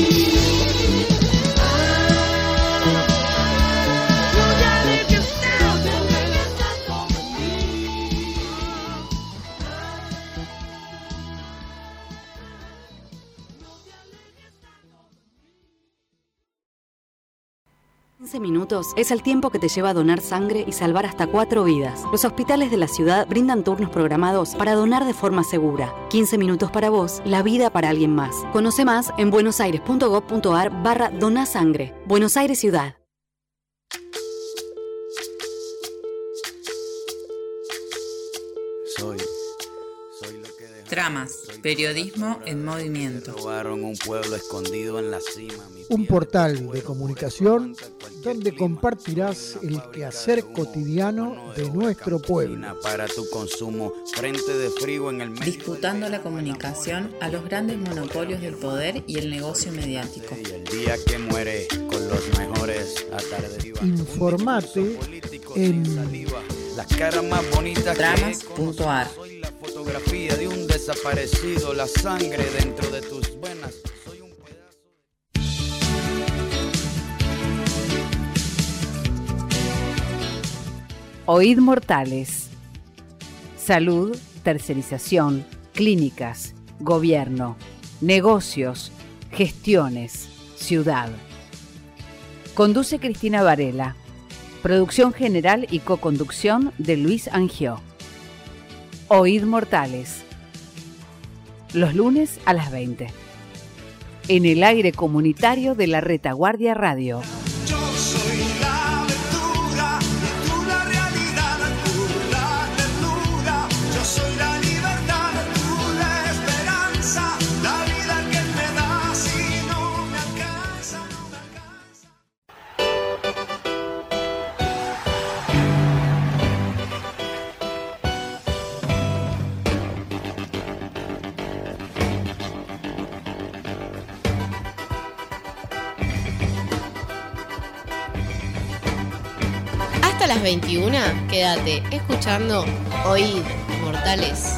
Minutos es el tiempo que te lleva a donar sangre y salvar hasta 4 vidas. Los hospitales de la ciudad brindan turnos programados para donar de forma segura. 15 minutos para vos, la vida para alguien más. Conoce más en buenosaires.gov.ar/donasangre. Buenos Aires Ciudad. Soy lo que dejó. Tramas, periodismo en movimiento. Robaron un pueblo escondido en la cima. Un portal de comunicación donde compartirás el quehacer cotidiano de nuestro pueblo. Para tu consumo, frente de frío en el medio. Disputando la comunicación a los grandes monopolios del poder y el negocio mediático. Y el día que muere con los mejores atardeceres. Informate en las caras más bonitas. Tramas.ar. Soy la fotografía de un desaparecido, la sangre dentro de tus venas. Soy un pedazo Oíd Mortales. Salud, tercerización, clínicas, gobierno, negocios, gestiones, ciudad. Conduce Cristina Varela. Producción general y coconducción de Luis Angió. Oíd Mortales. los lunes a las 20. En el aire comunitario de la Retaguardia Radio. Yo soy la aventura y tú la realidad, tú la ternura. Yo soy la libertad, tú la esperanza, la vida que me da si no me alcanza, no me alcanza. Hasta las 21, quédate escuchando Oíd Mortales.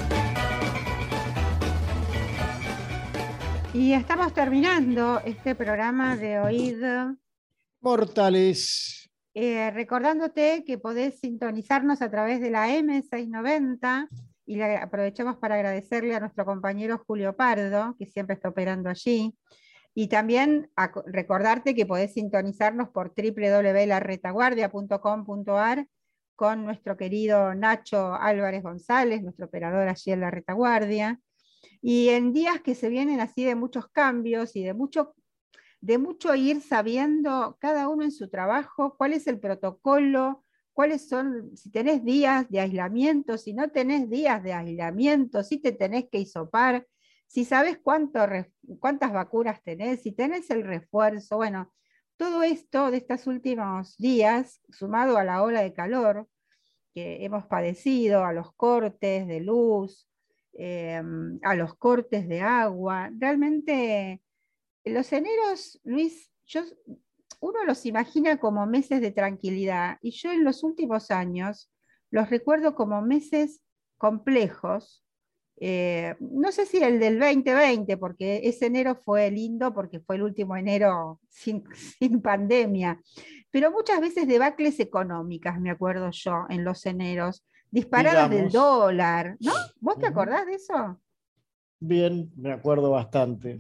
Y estamos terminando este programa de Oíd Mortales. Recordándote que podés sintonizarnos a través de la M690 y le aprovechamos para agradecerle a nuestro compañero Julio Pardo, que siempre está operando allí. Y también recordarte que podés sintonizarnos por www.laretaguardia.com.ar con nuestro querido Nacho Álvarez González, nuestro operador allí en la Retaguardia. Y en días que se vienen así de muchos cambios y de mucho ir sabiendo cada uno en su trabajo cuál es el protocolo, cuáles son, si tenés días de aislamiento, si no tenés días de aislamiento, si te tenés que hisopar, si sabes cuántas vacunas tenés, si tenés el refuerzo. Bueno, todo esto de estos últimos días, sumado a la ola de calor que hemos padecido, a los cortes de luz, a los cortes de agua, realmente los eneros, Luis, uno los imagina como meses de tranquilidad, y yo en los últimos años los recuerdo como meses complejos. No sé si el del 2020, porque ese enero fue lindo, porque fue el último enero sin pandemia, pero muchas veces debacles económicas, me acuerdo yo, en los eneros, disparadas del dólar, ¿no? ¿Vos te acordás de eso? Bien, me acuerdo bastante.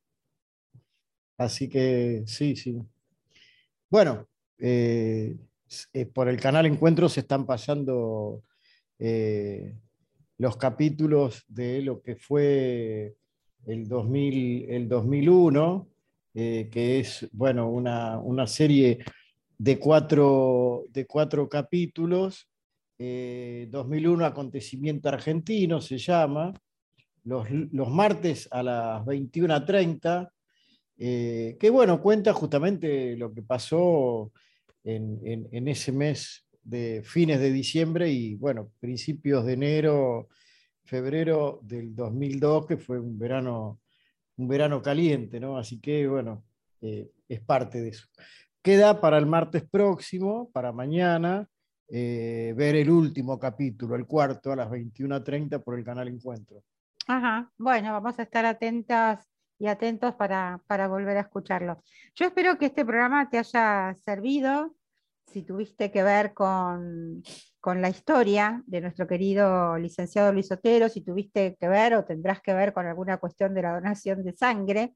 Así que sí. Bueno, por el canal Encuentro se están pasando los capítulos de lo que fue el 2001, que es, bueno, una serie de cuatro capítulos. 2001 Acontecimiento Argentino se llama, los martes a las 21:30, que bueno, cuenta justamente lo que pasó en ese mes de fines de diciembre y bueno, principios de enero, febrero del 2002, que fue un verano caliente, ¿no? Así que bueno, es parte de eso. Queda para el martes próximo, para mañana, ver el último capítulo, el cuarto, a las 21:30 por el canal Encuentro. Ajá, bueno, vamos a estar atentas y atentos para volver a escucharlo. Yo espero que este programa te haya servido, si tuviste que ver con la historia de nuestro querido licenciado Luis Otero, si tuviste que ver o tendrás que ver con alguna cuestión de la donación de sangre,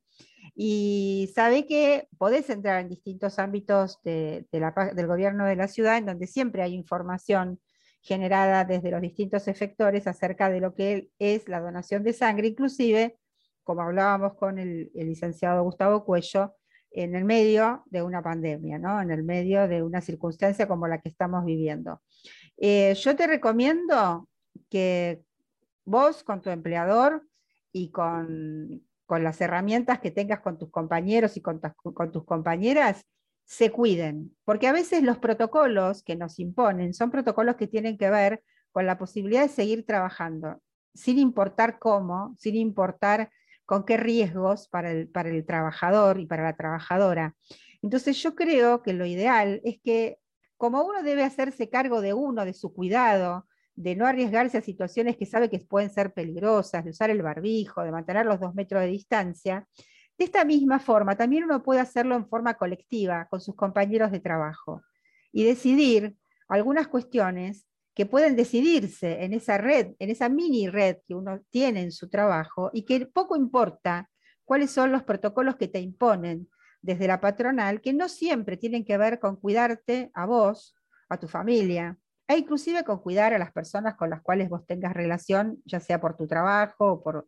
y sabe que podés entrar en distintos ámbitos del gobierno de la ciudad, en donde siempre hay información generada desde los distintos efectores acerca de lo que es la donación de sangre, inclusive, como hablábamos con el licenciado Gustavo Cuello, en el medio de una pandemia, ¿no? En el medio de una circunstancia como la que estamos viviendo. Yo te recomiendo que vos con tu empleador y con las herramientas que tengas con tus compañeros y con tus compañeras, se cuiden, porque a veces los protocolos que nos imponen son protocolos que tienen que ver con la posibilidad de seguir trabajando, sin importar cómo, sin importar con qué riesgos para el trabajador y para la trabajadora. Entonces yo creo que lo ideal es que, como uno debe hacerse cargo de uno, de su cuidado, de no arriesgarse a situaciones que sabe que pueden ser peligrosas, de usar el barbijo, de mantener los 2 metros de distancia, de esta misma forma también uno puede hacerlo en forma colectiva con sus compañeros de trabajo y decidir algunas cuestiones que pueden decidirse en esa red, en esa mini red que uno tiene en su trabajo, y que poco importa cuáles son los protocolos que te imponen desde la patronal, que no siempre tienen que ver con cuidarte a vos, a tu familia, e inclusive con cuidar a las personas con las cuales vos tengas relación, ya sea por tu trabajo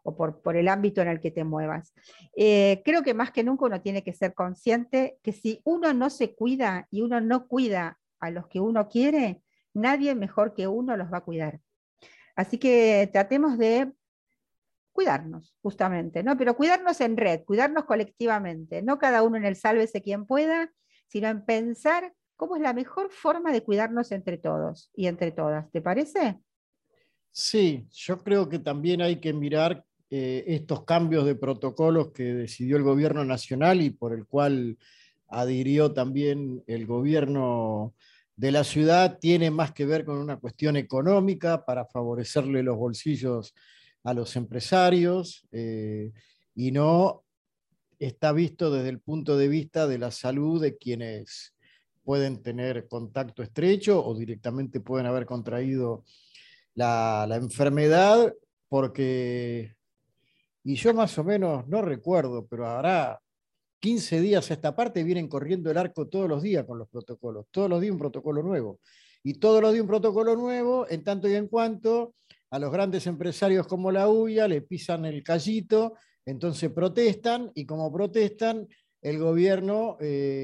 o por el ámbito en el que te muevas. Creo que más que nunca uno tiene que ser consciente que si uno no se cuida y uno no cuida a los que uno quiere, nadie mejor que uno los va a cuidar. Así que tratemos de cuidarnos, justamente, ¿no? Pero cuidarnos en red, cuidarnos colectivamente, no cada uno en el sálvese quien pueda, sino en pensar cómo es la mejor forma de cuidarnos entre todos y entre todas. ¿Te parece? Sí, yo creo que también hay que mirar estos cambios de protocolos que decidió el gobierno nacional y por el cual adhirió también el gobierno de la ciudad, tiene más que ver con una cuestión económica para favorecerle los bolsillos a los empresarios y no está visto desde el punto de vista de la salud de quienes pueden tener contacto estrecho o directamente pueden haber contraído la enfermedad, porque, y yo más o menos no recuerdo, pero habrá 15 días a esta parte vienen corriendo el arco todos los días con los protocolos, todos los días un protocolo nuevo, y todos los días un protocolo nuevo, en tanto y en cuanto a los grandes empresarios como la UIA le pisan el callito, entonces protestan, y como protestan, el gobierno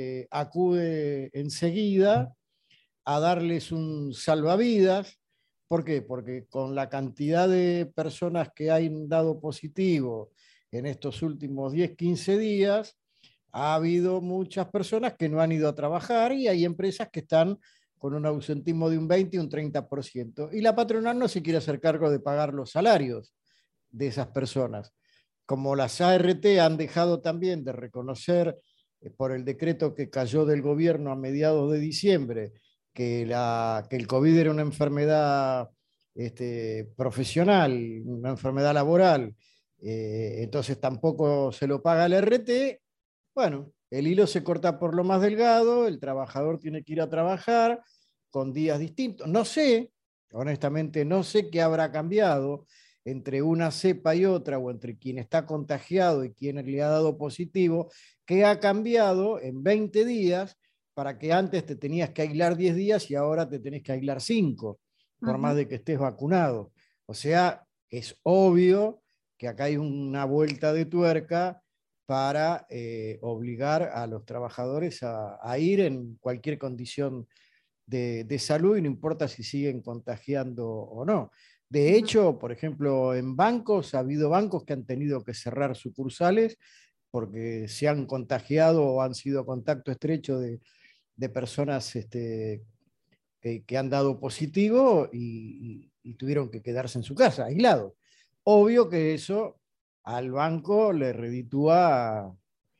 acude enseguida a darles un salvavidas. ¿Por qué? Porque con la cantidad de personas que han dado positivo en estos últimos 10, 15 días, ha habido muchas personas que no han ido a trabajar y hay empresas que están con un ausentismo de un 20 y un 30%. Y la patronal no se quiere hacer cargo de pagar los salarios de esas personas. Como las ART han dejado también de reconocer por el decreto que cayó del gobierno a mediados de diciembre, que el COVID era una enfermedad profesional, una enfermedad laboral, entonces tampoco se lo paga el RT, bueno, el hilo se corta por lo más delgado, el trabajador tiene que ir a trabajar con días distintos. No sé, honestamente, no sé qué habrá cambiado entre una cepa y otra, o entre quien está contagiado y quien le ha dado positivo, qué ha cambiado en 20 días para que antes te tenías que aislar 10 días y ahora te tenés que aislar 5, por más de que estés vacunado. O sea, es obvio que acá hay una vuelta de tuerca para obligar a los trabajadores a ir en cualquier condición de salud y no importa si siguen contagiando o no. De hecho, por ejemplo, en bancos, ha habido bancos que han tenido que cerrar sucursales porque se han contagiado o han sido contacto estrecho de personas que han dado positivo y tuvieron que quedarse en su casa, aislados. Obvio que eso al banco le reditúa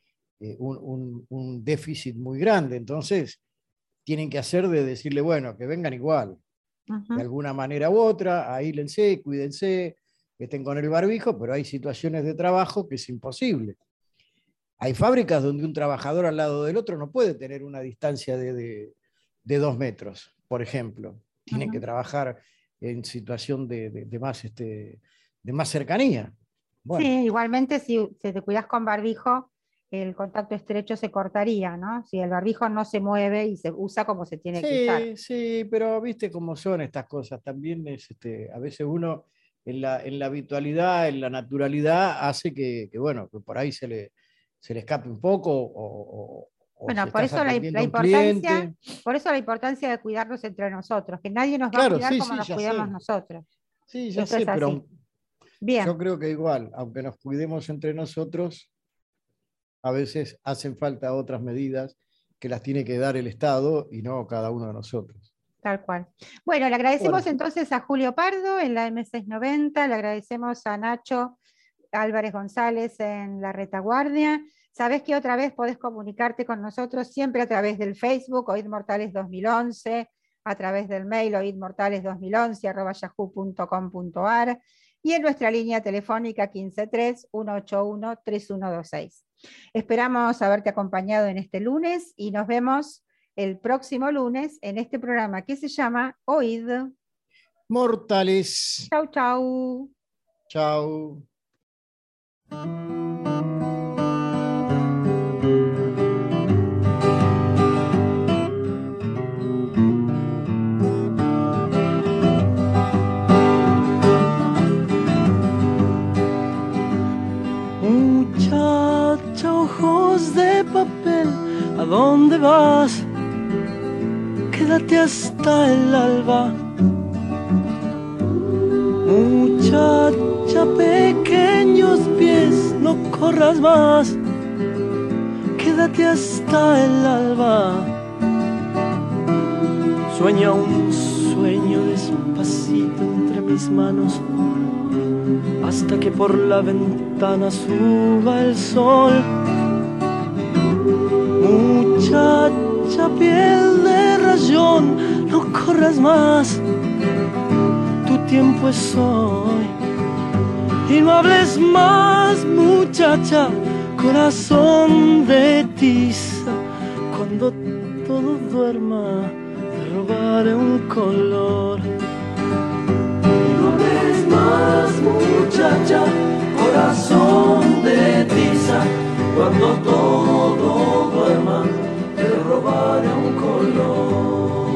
un déficit muy grande, entonces tienen que hacer de decirle, bueno, que vengan igual, de alguna manera u otra, aíslense, cuídense, estén con el barbijo, pero hay situaciones de trabajo que es imposible. Hay fábricas donde un trabajador al lado del otro no puede tener una distancia de 2 metros, por ejemplo. Tienen que trabajar en situación de más cercanía. Bueno. Sí, igualmente si te cuidas con barbijo, el contacto estrecho se cortaría, ¿no? Si el barbijo no se mueve y se usa como se tiene que usar. Sí, pero viste cómo son estas cosas. También es, a veces uno en la habitualidad, en la naturalidad, hace que bueno, que por ahí se le escape un poco o bueno, si por eso la importancia de cuidarnos entre nosotros, que nadie nos va a cuidar como nos cuidamos nosotros. Sí, ya sé, pero bien. Yo creo que igual, aunque nos cuidemos entre nosotros, a veces hacen falta otras medidas que las tiene que dar el Estado y no cada uno de nosotros. Tal cual. Bueno, le agradecemos entonces a Julio Pardo en la M690, le agradecemos a Nacho Álvarez González en la retaguardia. Sabés que otra vez podés comunicarte con nosotros siempre a través del Facebook, Oíd Mortales 2011, a través del mail oidmortales2011@yahoo.com.ar y en nuestra línea telefónica 153-181-3126. Esperamos haberte acompañado en este lunes y nos vemos el próximo lunes en este programa que se llama Oíd Mortales. Chau, chau. Chau. dónde vas? Quédate hasta el alba. Muchacha, pequeños pies, no corras más. Quédate hasta el alba. Sueña un sueño despacito entre mis manos, hasta que por la ventana suba el sol. Muchacha, piel de rayón, no corras más. Tu tiempo es hoy. Y no hables más, muchacha, corazón de tiza. Cuando todo duerma, te robaré un color. Y no hables más, muchacha, corazón de tiza. Cuando todo duerma, te robaré un color.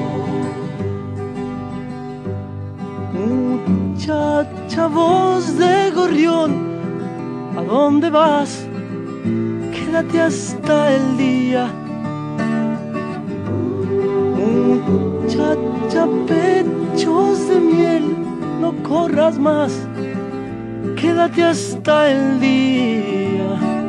Muchacha, voz de gorrión, ¿a dónde vas? Quédate hasta el día. Muchacha, pechos de miel, no corras más. Quédate hasta el día.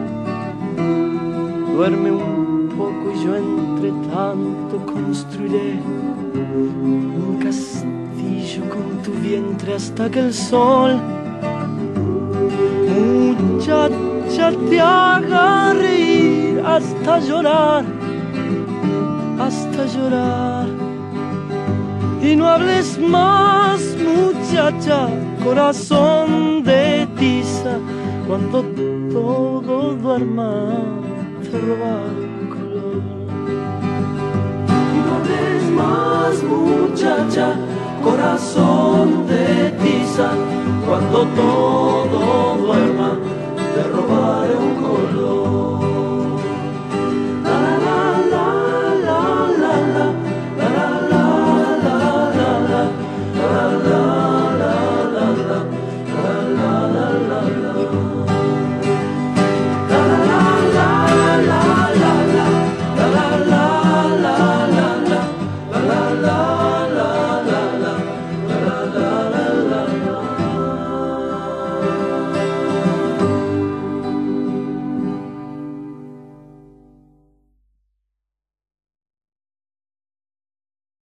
Duerme un poco y yo entre tanto construiré un castillo con tu vientre hasta que el sol, muchacha, te haga reír hasta llorar, hasta llorar. Y no hables más, muchacha, corazón de tiza. Cuando todo duerma, te robaré un color. Y no hables más, muchacha, corazón de tiza. Cuando todo duerma, te robaré un color.